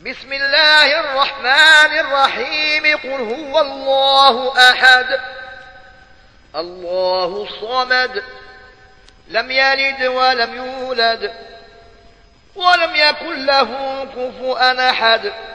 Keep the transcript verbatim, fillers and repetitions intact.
بسم الله الرحمن الرحيم. قل هو الله أحد الله الصمد لم يلد ولم يولد ولم يكن له كفوا أحد.